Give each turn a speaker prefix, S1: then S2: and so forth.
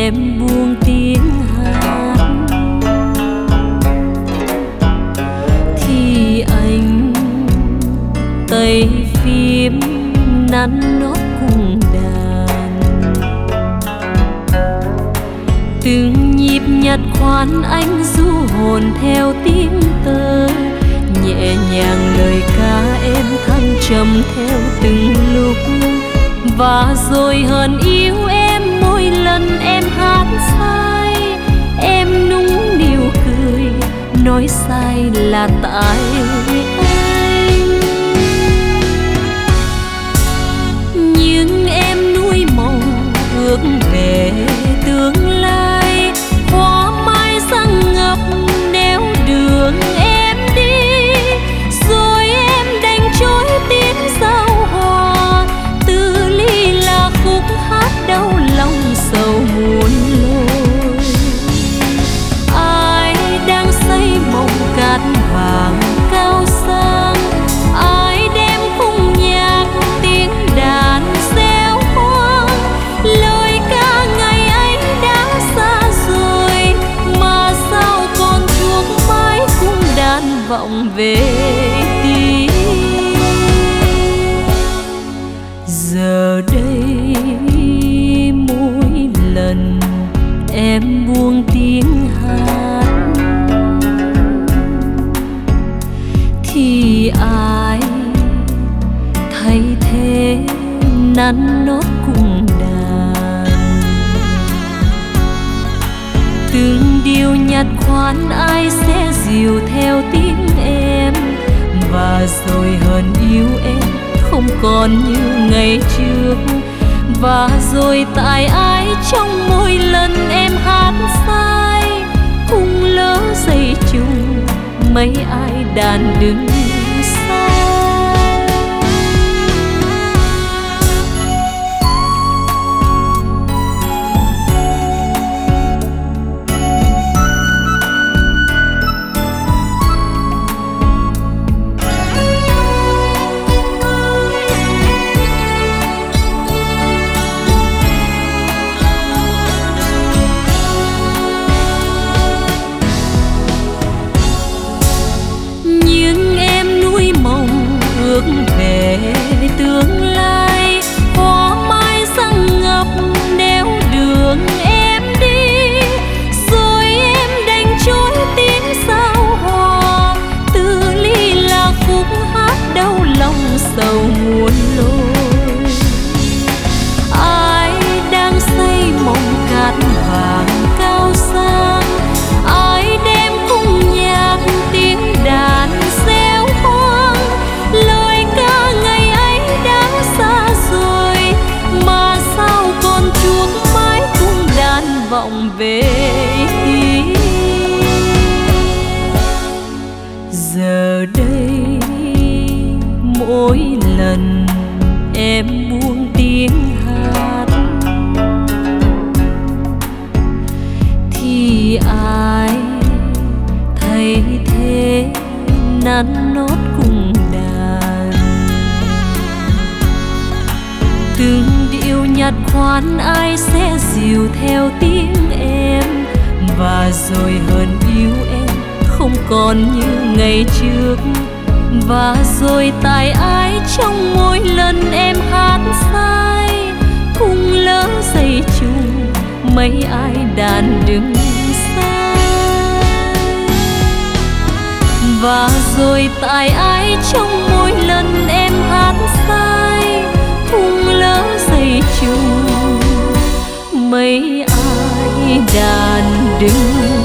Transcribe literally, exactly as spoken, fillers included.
S1: em buông tiếng hát thì anh tay phím nắn nót cùng đàn. Từng nhịp nhặt khoan anh du hồn theo tiếng tơ, nhẹ nhàng lời ca em thăng trầm theo từng lúc. Và rồi hờn yêu em mỗi lần em hát sai, em nũng nịu cười nói sai là tại anh. Nhưng em nuôi mộng ước về tương lai, hoa mai răng ngập nếu đường em đi. Rồi em đành trôi tiếng giao hòa, từ ly là khúc hát đau lòng sầu muôn lối. Ai đang xây mộng cát vàng cao sang, ai đem khung nhạc tiếng đàn reo hoang. Lời ca ngày ấy đã xa rồi, mà sao còn chuông mãi cung đàn vọng về tim. Giờ đây mỗi lần em buông tiếng hát thì ai thay thế nắn nót cùng đàn. Từng điều nhặt khoan ai sẽ dìu theo tiếng em, và rồi hờn yêu em không còn như ngày trước. Và rồi tại ai trong mỗi lần em hát sai, cùng lỡ dây chung mấy ai đàn đứng xa. Ước về tương lai, hoa mai răng ngập nếu đường em đi. Rồi em đành trôi tiếng giao hòa, từ ly là khúc hát đau lòng sầu muôn lối. Ai đang xây mộng cát vàng cao sang, ai đem khung nhạc tiếng đàn reo hoang. Lời ca ngày ấy đã xa rồi, mà sao còn chuông mãi cung đàn vọng về tim. Giờ đây mỗi lần em buông tiếng hát thì ai thay thế nắn nót cùng đàn. Từng điệu nhặt khoan ai sẽ dìu theo tiếng em, và rồi hờn yêu em không còn như ngày trước. Và rồi tại ai trong mỗi lần em hát sai, cùng lỡ dây chung mấy ai đàn đứng xa. Và rồi tại ai trong mỗi lần em hát sai, cùng lỡ dây chung mấy ai đàn đứng